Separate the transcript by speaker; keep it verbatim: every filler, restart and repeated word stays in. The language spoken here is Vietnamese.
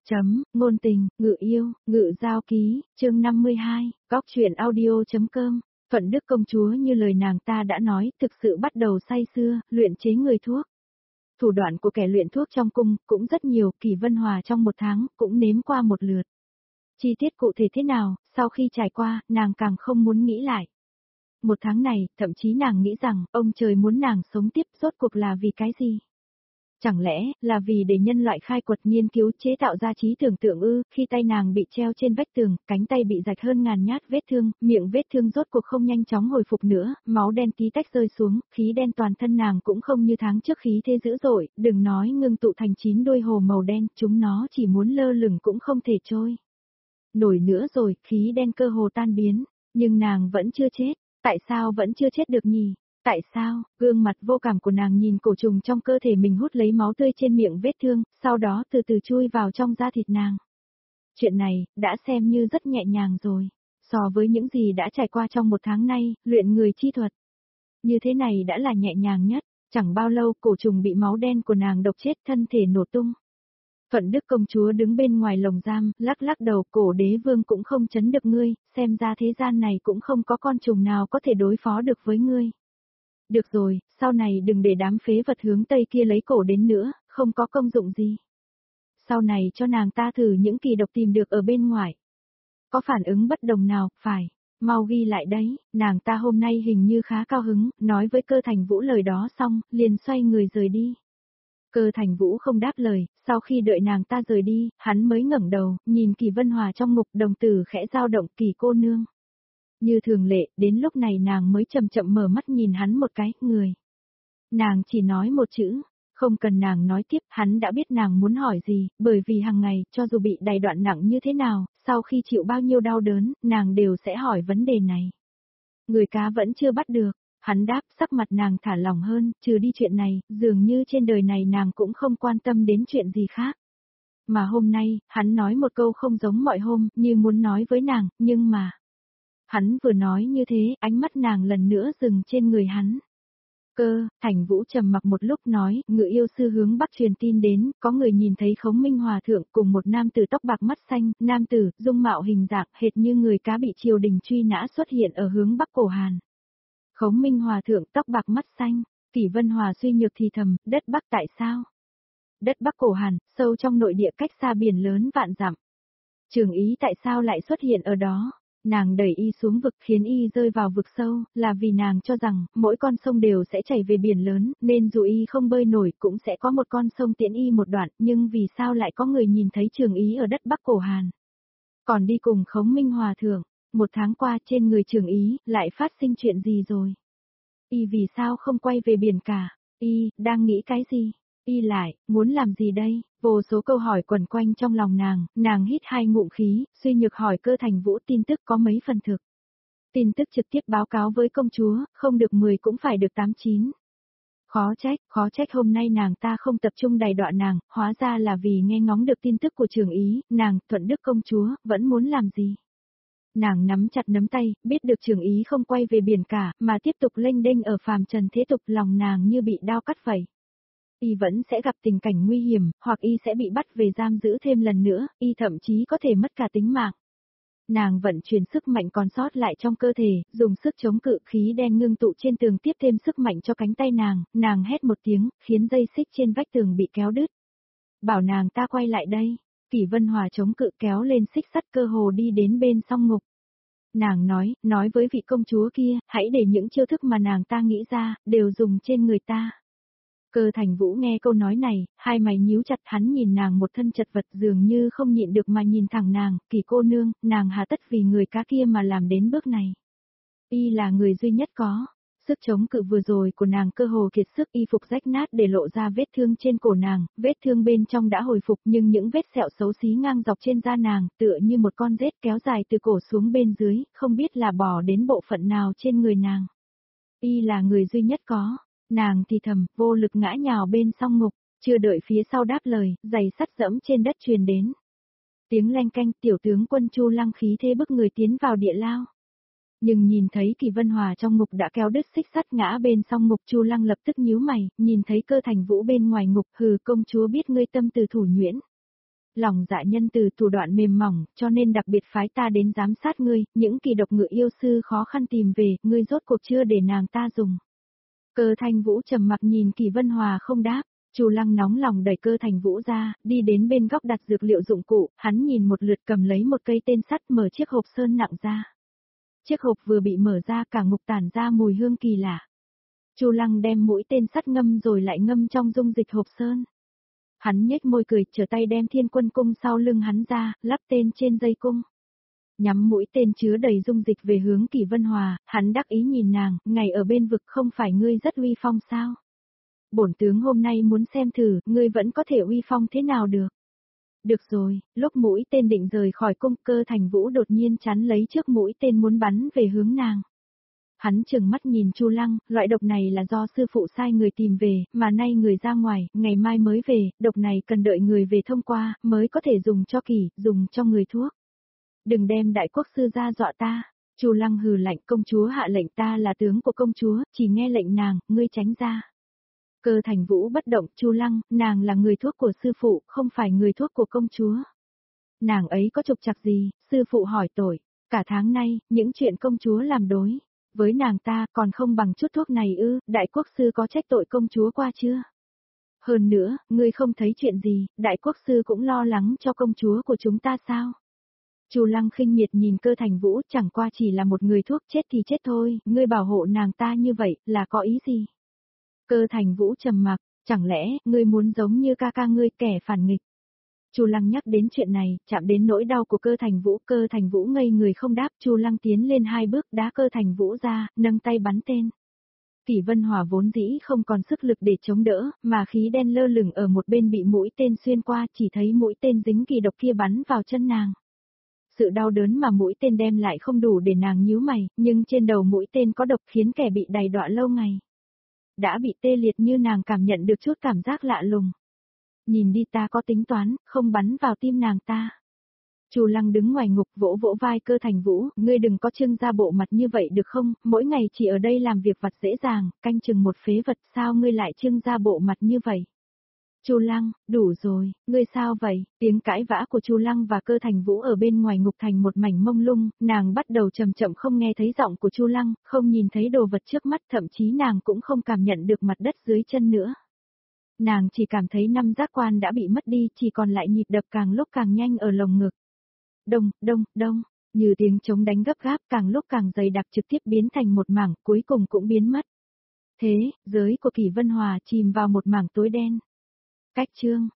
Speaker 1: Chấm, ngôn tình, ngự yêu, ngự giao ký, chương năm mươi hai, góc truyện audio.com. Thuận Đức công chúa như lời nàng ta đã nói, thực sự bắt đầu say sưa, luyện chế người thuốc. Thủ đoạn của kẻ luyện thuốc trong cung cũng rất nhiều, Kỳ Vân Hòa trong một tháng cũng nếm qua một lượt. Chi tiết cụ thể thế nào, sau khi trải qua, nàng càng không muốn nghĩ lại. Một tháng này, thậm chí nàng nghĩ rằng, ông trời muốn nàng sống tiếp rốt cuộc là vì cái gì? Chẳng lẽ, là vì để nhân loại khai quật nghiên cứu chế tạo ra trí tưởng tượng ư, khi tay nàng bị treo trên vách tường, cánh tay bị rạch hơn ngàn nhát vết thương, miệng vết thương rốt cuộc không nhanh chóng hồi phục nữa, máu đen tí tách rơi xuống, khí đen toàn thân nàng cũng không như tháng trước khí thế dữ dội, đừng nói ngưng tụ thành chín đuôi hồ màu đen, chúng nó chỉ muốn lơ lửng cũng không thể trôi. Nổi nữa rồi, khí đen cơ hồ tan biến, nhưng nàng vẫn chưa chết, tại sao vẫn chưa chết được nhỉ? Tại sao, gương mặt vô cảm của nàng nhìn cổ trùng trong cơ thể mình hút lấy máu tươi trên miệng vết thương, sau đó từ từ chui vào trong da thịt nàng. Chuyện này, đã xem như rất nhẹ nhàng rồi, so với những gì đã trải qua trong một tháng nay, luyện người chi thuật. Như thế này đã là nhẹ nhàng nhất, chẳng bao lâu cổ trùng bị máu đen của nàng độc chết thân thể nổ tung. Thuận Đức công chúa đứng bên ngoài lồng giam, lắc lắc đầu, cổ đế vương cũng không chấn được ngươi, xem ra thế gian này cũng không có con trùng nào có thể đối phó được với ngươi. Được rồi, sau này đừng để đám phế vật hướng Tây kia lấy cổ đến nữa, không có công dụng gì. Sau này cho nàng ta thử những kỳ độc tìm được ở bên ngoài. Có phản ứng bất đồng nào, phải, mau ghi lại đấy, nàng ta hôm nay hình như khá cao hứng, nói với Cơ Thành Vũ lời đó xong, liền xoay người rời đi. Cơ Thành Vũ không đáp lời, sau khi đợi nàng ta rời đi, hắn mới ngẩng đầu, nhìn Kỳ Vân Hòa trong ngục, đồng tử khẽ dao động, Kỳ cô nương. Như thường lệ, đến lúc này nàng mới chậm chậm mở mắt nhìn hắn một cái, người. Nàng chỉ nói một chữ, không cần nàng nói tiếp, hắn đã biết nàng muốn hỏi gì, bởi vì hàng ngày, cho dù bị đày đoạn nặng như thế nào, sau khi chịu bao nhiêu đau đớn, nàng đều sẽ hỏi vấn đề này. Người cá vẫn chưa bắt được, hắn đáp, sắc mặt nàng thả lỏng hơn, trừ đi chuyện này, dường như trên đời này nàng cũng không quan tâm đến chuyện gì khác. Mà hôm nay, hắn nói một câu không giống mọi hôm, như muốn nói với nàng, nhưng mà... Hắn vừa nói như thế, ánh mắt nàng lần nữa dừng trên người hắn. Cơ, Thành Vũ trầm mặc một lúc nói, ngự yêu sư hướng Bắc truyền tin đến, có người nhìn thấy Khống Minh Hòa thượng cùng một nam tử tóc bạc mắt xanh, nam tử, dung mạo hình dạng, hệt như người cá bị triều đình truy nã xuất hiện ở hướng Bắc Cổ Hàn. Khống Minh Hòa thượng tóc bạc mắt xanh, Kỷ Vân Hòa suy nhược thì thầm, đất Bắc tại sao? Đất Bắc Cổ Hàn, sâu trong nội địa cách xa biển lớn vạn dặm. Trường Ý tại sao lại xuất hiện ở đó? Nàng đẩy y xuống vực khiến y rơi vào vực sâu, là vì nàng cho rằng, mỗi con sông đều sẽ chảy về biển lớn, nên dù y không bơi nổi cũng sẽ có một con sông tiễn y một đoạn, nhưng vì sao lại có người nhìn thấy Trường Ý ở đất Bắc Cổ Hàn? Còn đi cùng Khống Minh Hòa thượng, một tháng qua trên người Trường Ý, lại phát sinh chuyện gì rồi? Y vì sao không quay về biển cả? Y, đang nghĩ cái gì? Y lại, muốn làm gì đây? Vô số câu hỏi quẩn quanh trong lòng nàng, nàng hít hai ngụm khí, suy nhược hỏi Cơ Thành Vũ tin tức có mấy phần thực. Tin tức trực tiếp báo cáo với công chúa, không được mười cũng phải được tám chín. Khó trách, khó trách hôm nay nàng ta không tập trung đày đọa nàng, hóa ra là vì nghe ngóng được tin tức của Trường Ý, nàng, Thuận Đức công chúa, vẫn muốn làm gì? Nàng nắm chặt nắm tay, biết được Trường Ý không quay về biển cả, mà tiếp tục lênh đênh ở phàm trần thế tục, lòng nàng như bị đao cắt vậy. Y vẫn sẽ gặp tình cảnh nguy hiểm, hoặc y sẽ bị bắt về giam giữ thêm lần nữa, y thậm chí có thể mất cả tính mạng. Nàng vận chuyển sức mạnh còn sót lại trong cơ thể, dùng sức chống cự, khí đen ngưng tụ trên tường tiếp thêm sức mạnh cho cánh tay nàng, nàng hét một tiếng, khiến dây xích trên vách tường bị kéo đứt. Bảo nàng ta quay lại đây, Kỷ Vân Hòa chống cự kéo lên xích sắt cơ hồ đi đến bên song ngục. Nàng nói, nói với vị công chúa kia, hãy để những chiêu thức mà nàng ta nghĩ ra, đều dùng trên người ta. Cơ Thành Vũ nghe câu nói này, hai mày nhíu chặt, hắn nhìn nàng một thân chật vật dường như không nhịn được mà nhìn thẳng nàng, Kỳ cô nương, nàng hà tất vì người cá kia mà làm đến bước này. Y là người duy nhất có, sức chống cự vừa rồi của nàng cơ hồ kiệt sức, y phục rách nát để lộ ra vết thương trên cổ nàng, vết thương bên trong đã hồi phục nhưng những vết sẹo xấu xí ngang dọc trên da nàng, tựa như một con rết kéo dài từ cổ xuống bên dưới, không biết là bò đến bộ phận nào trên người nàng. Y là người duy nhất có. Nàng thì thầm, vô lực ngã nhào bên song ngục, chưa đợi phía sau đáp lời, giày sắt dẫm trên đất truyền đến. Tiếng leng canh, tiểu tướng quân Chu Lăng khí thế bức người tiến vào địa lao. Nhưng nhìn thấy Kỳ Vân Hòa trong ngục đã kéo đứt xích sắt ngã bên song ngục, Chu Lăng lập tức nhíu mày, nhìn thấy Cơ Thành Vũ bên ngoài ngục, hừ, công chúa biết ngươi tâm từ thủ nhuyễn. lòng dạ nhân từ thủ đoạn mềm mỏng, cho nên đặc biệt phái ta đến giám sát ngươi, những kỳ độc ngự yêu sư khó khăn tìm về, ngươi rốt cuộc chưa để nàng ta dùng. Cơ Thành Vũ trầm mặc nhìn Kỳ Vân Hòa không đáp. Chu Lăng nóng lòng đẩy Cơ Thành Vũ ra, đi đến bên góc đặt dược liệu dụng cụ, hắn nhìn một lượt cầm lấy một cây tên sắt mở chiếc hộp sơn nặng ra. Chiếc hộp vừa bị mở ra cả ngục tản ra mùi hương kỳ lạ. Chu Lăng đem mũi tên sắt ngâm rồi lại ngâm trong dung dịch hộp sơn. Hắn nhếch môi cười, trở tay đem Thiên Quân cung sau lưng hắn ra, lắp tên trên dây cung. Nhắm mũi tên chứa đầy dung dịch về hướng Kỳ Vân Hòa, hắn đắc ý nhìn nàng, ngày ở bên vực không phải ngươi rất uy phong sao? Bổn tướng hôm nay muốn xem thử, ngươi vẫn có thể uy phong thế nào được. Được rồi, lúc mũi tên định rời khỏi cung, Cơ Thành Vũ đột nhiên chắn lấy trước mũi tên muốn bắn về hướng nàng. Hắn trừng mắt nhìn Chu Lăng, loại độc này là do sư phụ sai người tìm về, mà nay người ra ngoài, ngày mai mới về, độc này cần đợi người về thông qua, mới có thể dùng cho kỳ, dùng cho người thuốc. Đừng đem đại quốc sư ra dọa ta. Chu Lăng hừ lạnh, công chúa hạ lệnh, ta là tướng của công chúa, chỉ nghe lệnh nàng, ngươi tránh ra. Cơ Thành Vũ bất động, Chu Lăng, nàng là người thuốc của sư phụ, không phải người thuốc của công chúa. Nàng ấy có trục trặc gì, sư phụ hỏi tội, cả tháng nay, những chuyện công chúa làm đối với nàng ta còn không bằng chút thuốc này ư, đại quốc sư có trách tội công chúa qua chưa? Hơn nữa, ngươi không thấy chuyện gì, đại quốc sư cũng lo lắng cho công chúa của chúng ta sao? Chu Lăng khinh miệt nhìn Cơ Thành Vũ, chẳng qua chỉ là một người thuốc, chết thì chết thôi, ngươi bảo hộ nàng ta như vậy, là có ý gì? Cơ Thành Vũ trầm mặc, chẳng lẽ, ngươi muốn giống như ca ca ngươi, kẻ phản nghịch? Chu Lăng nhắc đến chuyện này, chạm đến nỗi đau của Cơ Thành Vũ, Cơ Thành Vũ ngây người không đáp, Chu Lăng tiến lên hai bước, đá Cơ Thành Vũ ra, nâng tay bắn tên. Kỳ Vân Hòa vốn dĩ không còn sức lực để chống đỡ, mà khí đen lơ lửng ở một bên bị mũi tên xuyên qua, chỉ thấy mũi tên dính kỳ độc kia bắn vào chân nàng. Sự đau đớn mà mũi tên đem lại không đủ để nàng nhíu mày, nhưng trên đầu mũi tên có độc khiến kẻ bị đày đọa lâu ngày. Đã bị tê liệt như nàng cảm nhận được chút cảm giác lạ lùng. Nhìn đi, ta có tính toán, không bắn vào tim nàng ta. Chu Lăng đứng ngoài ngục vỗ vỗ vai Cơ Thành Vũ, ngươi đừng có trưng ra bộ mặt như vậy được không, mỗi ngày chỉ ở đây làm việc vặt dễ dàng, canh chừng một phế vật, sao ngươi lại trưng ra bộ mặt như vậy? Chu Lăng, đủ rồi, ngươi sao vậy? Tiếng cãi vã của Chu Lăng và Cơ Thành Vũ ở bên ngoài ngục thành một mảnh mông lung, nàng bắt đầu chậm chậm không nghe thấy giọng của Chu Lăng, không nhìn thấy đồ vật trước mắt, thậm chí nàng cũng không cảm nhận được mặt đất dưới chân nữa. Nàng chỉ cảm thấy năm giác quan đã bị mất đi, chỉ còn lại nhịp đập càng lúc càng nhanh ở lồng ngực. Đông, đông, đông, như tiếng trống đánh gấp gáp, càng lúc càng dày đặc, trực tiếp biến thành một mảng, cuối cùng cũng biến mất. Thế, giới của Kỳ Vân Hòa chìm vào một mảng tối đen. Cách chương